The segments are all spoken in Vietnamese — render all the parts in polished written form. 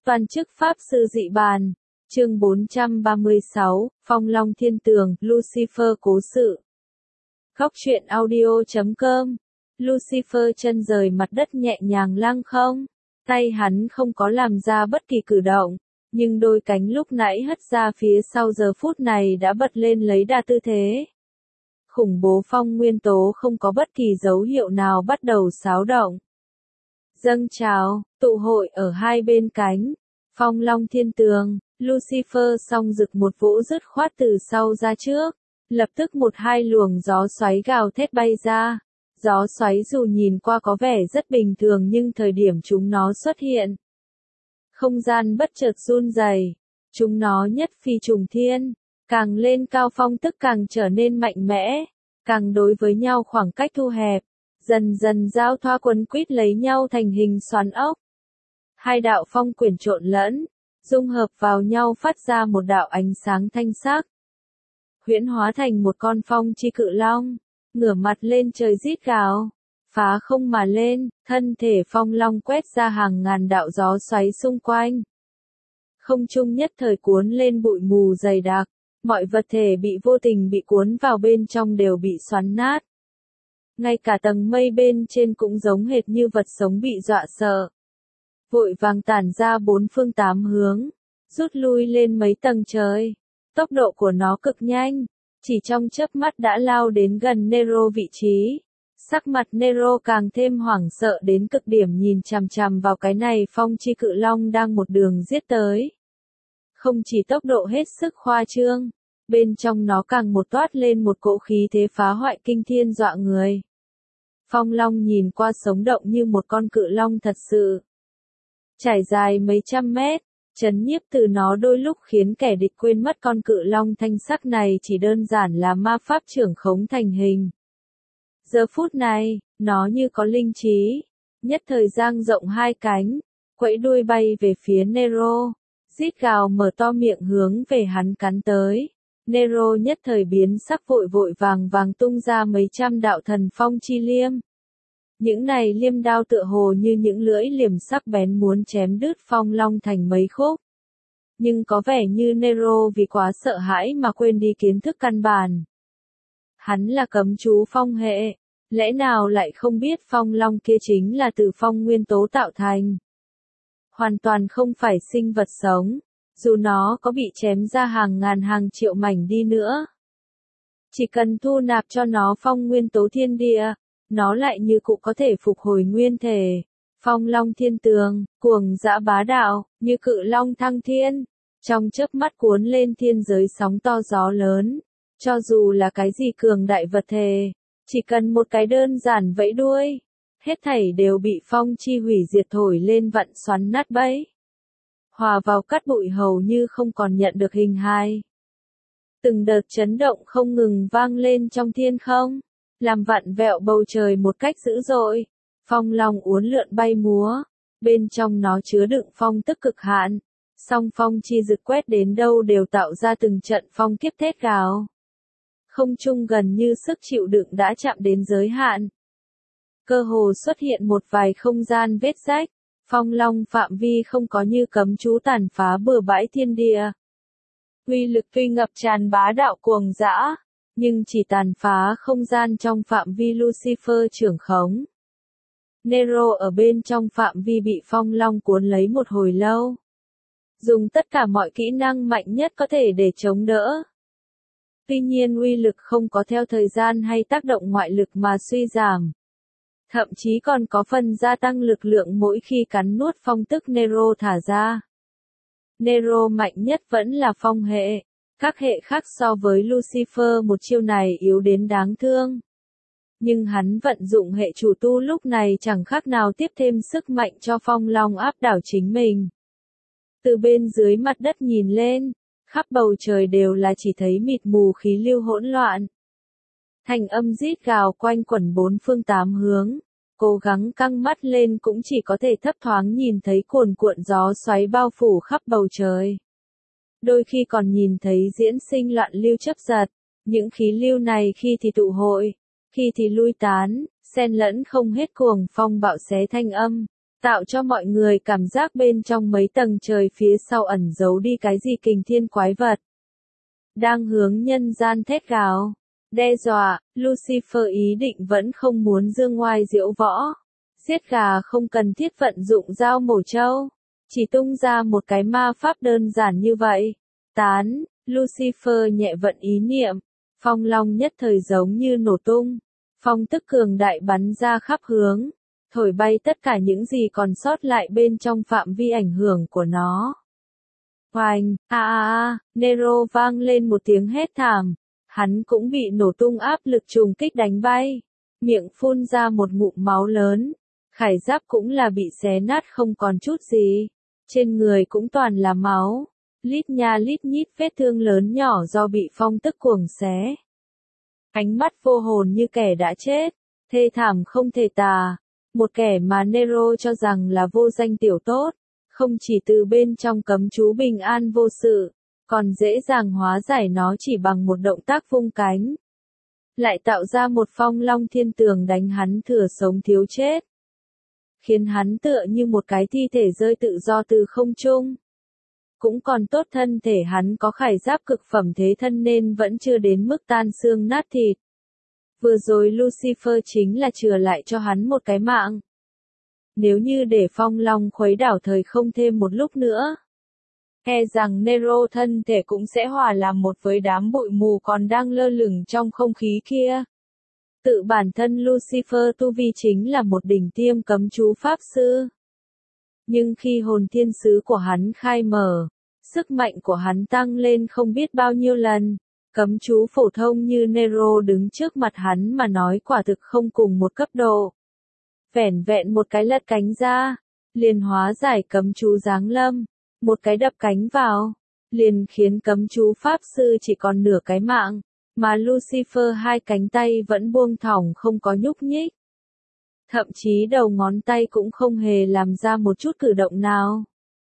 Toàn chức Pháp sư dị bàn. Chương 436, Phong Long Thiên Tường, Lucifer cố sự. Góc truyện audio.com. Lucifer chân rời mặt đất nhẹ nhàng lăng không. Tay hắn không có làm ra bất kỳ cử động, nhưng đôi cánh lúc nãy hất ra phía sau giờ phút này đã bật lên lấy đà tư thế. Khủng bố phong nguyên tố không có bất kỳ dấu hiệu nào bắt đầu xáo động. Dâng trào, tụ hội ở hai bên cánh. Phong Long Thiên Tường, Lucifer song rực một vỗ dứt khoát từ sau ra trước. Lập tức một hai luồng gió xoáy gào thét bay ra. Gió xoáy dù nhìn qua có vẻ rất bình thường nhưng thời điểm chúng nó xuất hiện, không gian bất chợt run rẩy. Chúng nó nhất phi trùng thiên, càng lên cao phong tức càng trở nên mạnh mẽ, càng đối với nhau khoảng cách thu hẹp, dần dần giao thoa quấn quýt lấy nhau thành hình xoắn ốc. Hai đạo phong quyển trộn lẫn, dung hợp vào nhau phát ra một đạo ánh sáng thanh sắc. Huyễn hóa thành một con phong chi cự long, ngửa mặt lên trời rít gào, phá không mà lên, thân thể phong long quét ra hàng ngàn đạo gió xoáy xung quanh. Không trung nhất thời cuốn lên bụi mù dày đặc, mọi vật thể bị vô tình bị cuốn vào bên trong đều bị xoắn nát. Ngay cả tầng mây bên trên cũng giống hệt như vật sống bị dọa sợ. Vội vàng tản ra bốn phương tám hướng, rút lui lên mấy tầng trời. Tốc độ của nó cực nhanh, chỉ trong chớp mắt đã lao đến gần Nero vị trí. Sắc mặt Nero càng thêm hoảng sợ đến cực điểm nhìn chằm chằm vào cái này phong chi cự long đang một đường giết tới. Không chỉ tốc độ hết sức khoa trương, bên trong nó càng một toát lên một cỗ khí thế phá hoại kinh thiên dọa người. Phong long nhìn qua sống động như một con cự long thật sự. Trải dài mấy trăm mét, chấn nhiếp từ nó đôi lúc khiến kẻ địch quên mất con cự long thanh sắc này chỉ đơn giản là ma pháp trưởng khống thành hình. Giờ phút này, nó như có linh trí, nhất thời dang rộng hai cánh, quẫy đuôi bay về phía Nero, rít gào mở to miệng hướng về hắn cắn tới. Nero nhất thời biến sắc vội vội vàng vàng tung ra mấy trăm đạo thần phong chi liêm. Những này liêm đao tựa hồ như những lưỡi liềm sắc bén muốn chém đứt phong long thành mấy khúc. Nhưng có vẻ như Nero vì quá sợ hãi mà quên đi kiến thức căn bản. Hắn là cấm chú phong hệ, lẽ nào lại không biết phong long kia chính là từ phong nguyên tố tạo thành. Hoàn toàn không phải sinh vật sống, dù nó có bị chém ra hàng ngàn hàng triệu mảnh đi nữa. Chỉ cần thu nạp cho nó phong nguyên tố thiên địa, nó lại như cũ có thể phục hồi nguyên thể. Phong Long Thiên Tường, cuồng dã bá đạo, như cự long thăng thiên, trong chớp mắt cuốn lên thiên giới sóng to gió lớn. Cho dù là cái gì cường đại vật thể, chỉ cần một cái đơn giản vẫy đuôi, hết thảy đều bị phong chi hủy diệt thổi lên vặn xoắn nát bấy. Hòa vào cát bụi hầu như không còn nhận được hình hài. Từng đợt chấn động không ngừng vang lên trong thiên không, làm vặn vẹo bầu trời một cách dữ dội. Phong long uốn lượn bay múa, bên trong nó chứa đựng phong tức cực hạn, song phong chi rực quét đến đâu đều tạo ra từng trận phong kiếp thét gào. Không trung gần như sức chịu đựng đã chạm đến giới hạn. Cơ hồ xuất hiện một vài không gian vết rách, phong long phạm vi không có như cấm chú tàn phá bừa bãi thiên địa. Uy lực tuy ngập tràn bá đạo cuồng dã, nhưng chỉ tàn phá không gian trong phạm vi Lucifer trưởng khống. Nero ở bên trong phạm vi bị phong long cuốn lấy một hồi lâu. Dùng tất cả mọi kỹ năng mạnh nhất có thể để chống đỡ. Tuy nhiên uy lực không có theo thời gian hay tác động ngoại lực mà suy giảm. Thậm chí còn có phần gia tăng lực lượng mỗi khi cắn nuốt phong tức Nero thả ra. Nero mạnh nhất vẫn là phong hệ. Các hệ khác so với Lucifer một chiêu này yếu đến đáng thương. Nhưng hắn vận dụng hệ chủ tu lúc này chẳng khác nào tiếp thêm sức mạnh cho phong long áp đảo chính mình. Từ bên dưới mặt đất nhìn lên, khắp bầu trời đều là chỉ thấy mịt mù khí lưu hỗn loạn. Thành âm rít gào quanh quẩn bốn phương tám hướng, cố gắng căng mắt lên cũng chỉ có thể thấp thoáng nhìn thấy cuồn cuộn gió xoáy bao phủ khắp bầu trời. Đôi khi còn nhìn thấy diễn sinh loạn lưu chấp giật, những khí lưu này khi thì tụ hội, khi thì lui tán, xen lẫn không hết cuồng phong bạo xé thanh âm. tạo cho mọi người cảm giác bên trong mấy tầng trời phía sau ẩn giấu đi cái gì kình thiên quái vật. Đang hướng nhân gian thét gào, đe dọa, Lucifer ý định vẫn không muốn dương ngoai diễu võ. Giết gà không cần thiết vận dụng dao mổ trâu, chỉ tung ra một cái ma pháp đơn giản như vậy. Tán, Lucifer nhẹ vận ý niệm, phong long nhất thời giống như nổ tung. Phong tức cường đại bắn ra khắp hướng, thổi bay tất cả những gì còn sót lại bên trong phạm vi ảnh hưởng của nó. Oanh, Nero vang lên một tiếng hét thảm, hắn cũng bị nổ tung áp lực trùng kích đánh bay, miệng phun ra một ngụm máu lớn, khải giáp cũng là bị xé nát không còn chút gì, trên người cũng toàn là máu, lít nha lít nhít vết thương lớn nhỏ do bị phong tức cuồng xé. Ánh mắt vô hồn như kẻ đã chết, thê thảm không thể tả, một kẻ mà Nero cho rằng là vô danh tiểu tốt, không chỉ từ bên trong cấm chú bình an vô sự, còn dễ dàng hóa giải nó chỉ bằng một động tác vung cánh. Lại tạo ra một phong long thiên tường đánh hắn thừa sống thiếu chết, khiến hắn tựa như một cái thi thể rơi tự do từ không trung. Cũng còn tốt thân thể hắn có khải giáp cực phẩm thế thân nên vẫn chưa đến mức tan xương nát thịt. Vừa rồi Lucifer chính là chừa lại cho hắn một cái mạng. Nếu như để phong long khuấy đảo thời không thêm một lúc nữa, e rằng Nero thân thể cũng sẽ hòa làm một với đám bụi mù còn đang lơ lửng trong không khí kia. Tự bản thân Lucifer tu vi chính là một đỉnh tiêm cấm chú pháp sư. Nhưng khi hồn thiên sứ của hắn khai mở, sức mạnh của hắn tăng lên không biết bao nhiêu lần, cấm chú phổ thông như Nero đứng trước mặt hắn mà nói quả thực không cùng một cấp độ. Vẻn vẹn một cái lật cánh ra, liền hóa giải cấm chú giáng lâm, một cái đập cánh vào, liền khiến cấm chú pháp sư chỉ còn nửa cái mạng, mà Lucifer hai cánh tay vẫn buông thõng không có nhúc nhích. Thậm chí đầu ngón tay cũng không hề làm ra một chút cử động nào.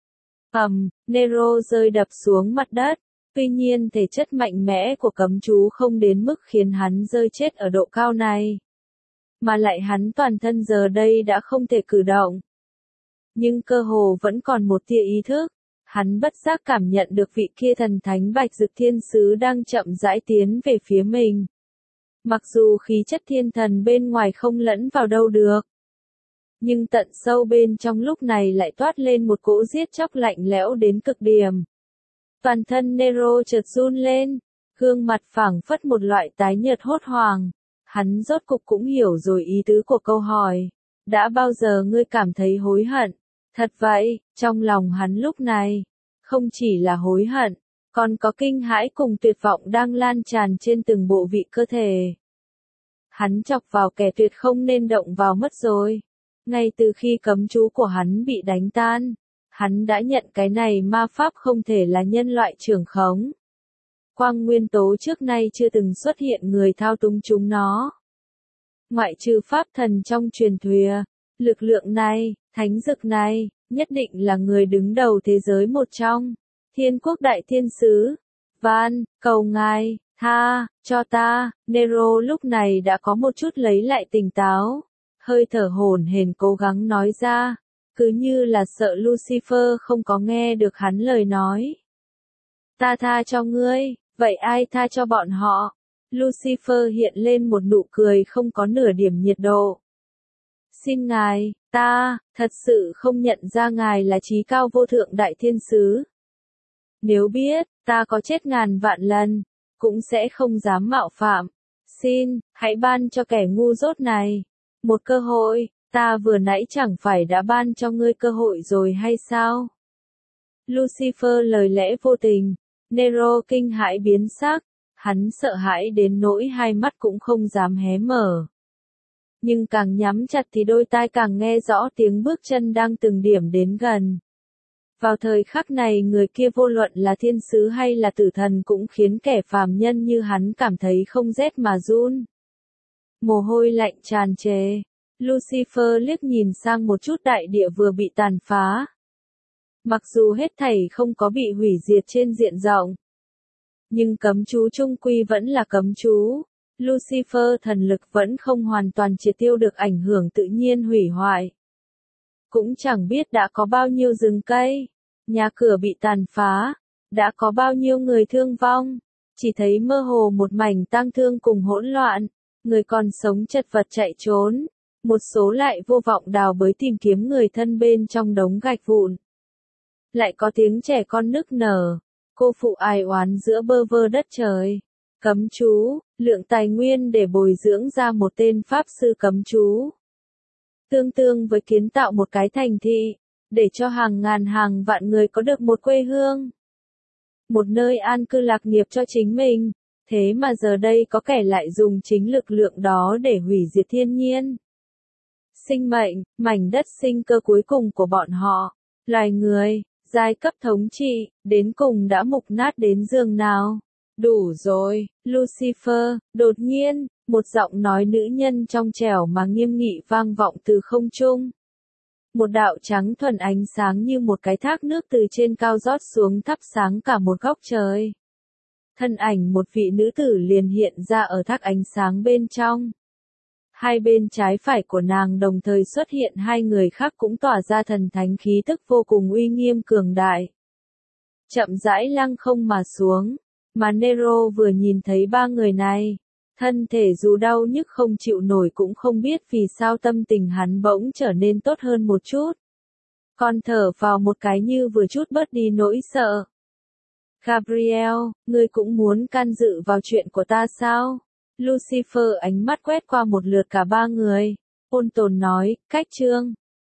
Nero rơi đập xuống mặt đất, tuy nhiên thể chất mạnh mẽ của cấm chú không đến mức khiến hắn rơi chết ở độ cao này. Mà lại hắn toàn thân giờ đây đã không thể cử động. Nhưng cơ hồ vẫn còn một tia ý thức, hắn bất giác cảm nhận được vị kia thần thánh bạch dực thiên sứ đang chậm rãi tiến về phía mình. Mặc dù khí chất thiên thần bên ngoài không lẫn vào đâu được, nhưng tận sâu bên trong lúc này lại toát lên một cỗ giết chóc lạnh lẽo đến cực điểm. Toàn thân Nero chợt run lên, gương mặt phảng phất một loại tái nhợt hốt hoảng. Hắn rốt cục cũng hiểu rồi ý tứ của câu hỏi. Đã bao giờ ngươi cảm thấy hối hận? Thật vậy, trong lòng hắn lúc này, không chỉ là hối hận, còn có kinh hãi cùng tuyệt vọng đang lan tràn trên từng bộ vị cơ thể. Hắn chọc vào kẻ tuyệt không nên động vào mất rồi. Ngay từ khi cấm chú của hắn bị đánh tan, hắn đã nhận cái này ma pháp không thể là nhân loại trưởng khống. Quang nguyên tố trước nay chưa từng xuất hiện người thao túng chúng nó. Ngoại trừ pháp thần trong truyền thuyết, lực lượng này, thánh dực này, nhất định là người đứng đầu thế giới một trong. Thiên quốc đại thiên sứ, van, cầu ngài, tha, cho ta. Nero lúc này đã có một chút lấy lại tỉnh táo, hơi thở hổn hển cố gắng nói ra, cứ như là sợ Lucifer không có nghe được hắn lời nói. Ta tha cho ngươi, vậy ai tha cho bọn họ? Lucifer hiện lên một nụ cười không có nửa điểm nhiệt độ. Xin ngài, ta, thật sự không nhận ra ngài là trí cao vô thượng đại thiên sứ. Nếu biết, ta có chết ngàn vạn lần, cũng sẽ không dám mạo phạm. Xin, hãy ban cho kẻ ngu dốt này một cơ hội, ta vừa nãy chẳng phải đã ban cho ngươi cơ hội rồi hay sao? Lucifer lời lẽ vô tình, Nero kinh hãi biến sắc, hắn sợ hãi đến nỗi hai mắt cũng không dám hé mở. Nhưng càng nhắm chặt thì đôi tai càng nghe rõ tiếng bước chân đang từng điểm đến gần. Vào thời khắc này người kia vô luận là thiên sứ hay là tử thần cũng khiến kẻ phàm nhân như hắn cảm thấy không rét mà run. Mồ hôi lạnh tràn trề, Lucifer liếc nhìn sang một chút đại địa vừa bị tàn phá. Mặc dù hết thảy không có bị hủy diệt trên diện rộng, nhưng cấm chú chung quy vẫn là cấm chú. Lucifer thần lực vẫn không hoàn toàn triệt tiêu được ảnh hưởng tự nhiên hủy hoại. cũng chẳng biết đã có bao nhiêu rừng cây, nhà cửa bị tàn phá, đã có bao nhiêu người thương vong, chỉ thấy mơ hồ một mảnh tang thương cùng hỗn loạn, người còn sống chật vật chạy trốn, một số lại vô vọng đào bới tìm kiếm người thân bên trong đống gạch vụn. Lại có tiếng trẻ con nức nở, cô phụ ai oán giữa bơ vơ đất trời. Cấm chú, lượng tài nguyên để bồi dưỡng ra một tên pháp sư cấm chú. Tương tương với kiến tạo một cái thành thị, để cho hàng ngàn hàng vạn người có được một quê hương. Một nơi an cư lạc nghiệp cho chính mình, thế mà giờ đây có kẻ lại dùng chính lực lượng đó để hủy diệt thiên nhiên. Sinh mệnh, mảnh đất sinh cơ cuối cùng của bọn họ, loài người, giai cấp thống trị, đến cùng đã mục nát đến giường nào. Đủ rồi, Lucifer, đột nhiên, một giọng nói nữ nhân trong trẻo mà nghiêm nghị vang vọng từ không trung. Một đạo trắng thuần ánh sáng như một cái thác nước từ trên cao rót xuống thắp sáng cả một góc trời. Thân ảnh một vị nữ tử liền hiện ra ở thác ánh sáng bên trong. Hai bên trái phải của nàng đồng thời xuất hiện hai người khác cũng tỏa ra thần thánh khí tức vô cùng uy nghiêm cường đại. Chậm rãi lăng không mà xuống, mà Nero vừa nhìn thấy ba người này, thân thể dù đau nhức không chịu nổi cũng không biết vì sao tâm tình hắn bỗng trở nên tốt hơn một chút. Còn thở vào một cái như vừa chút bớt đi nỗi sợ. Gabriel, ngươi cũng muốn can dự vào chuyện của ta sao? Lucifer ánh mắt quét qua một lượt cả ba người, ôn tồn nói, cách chương.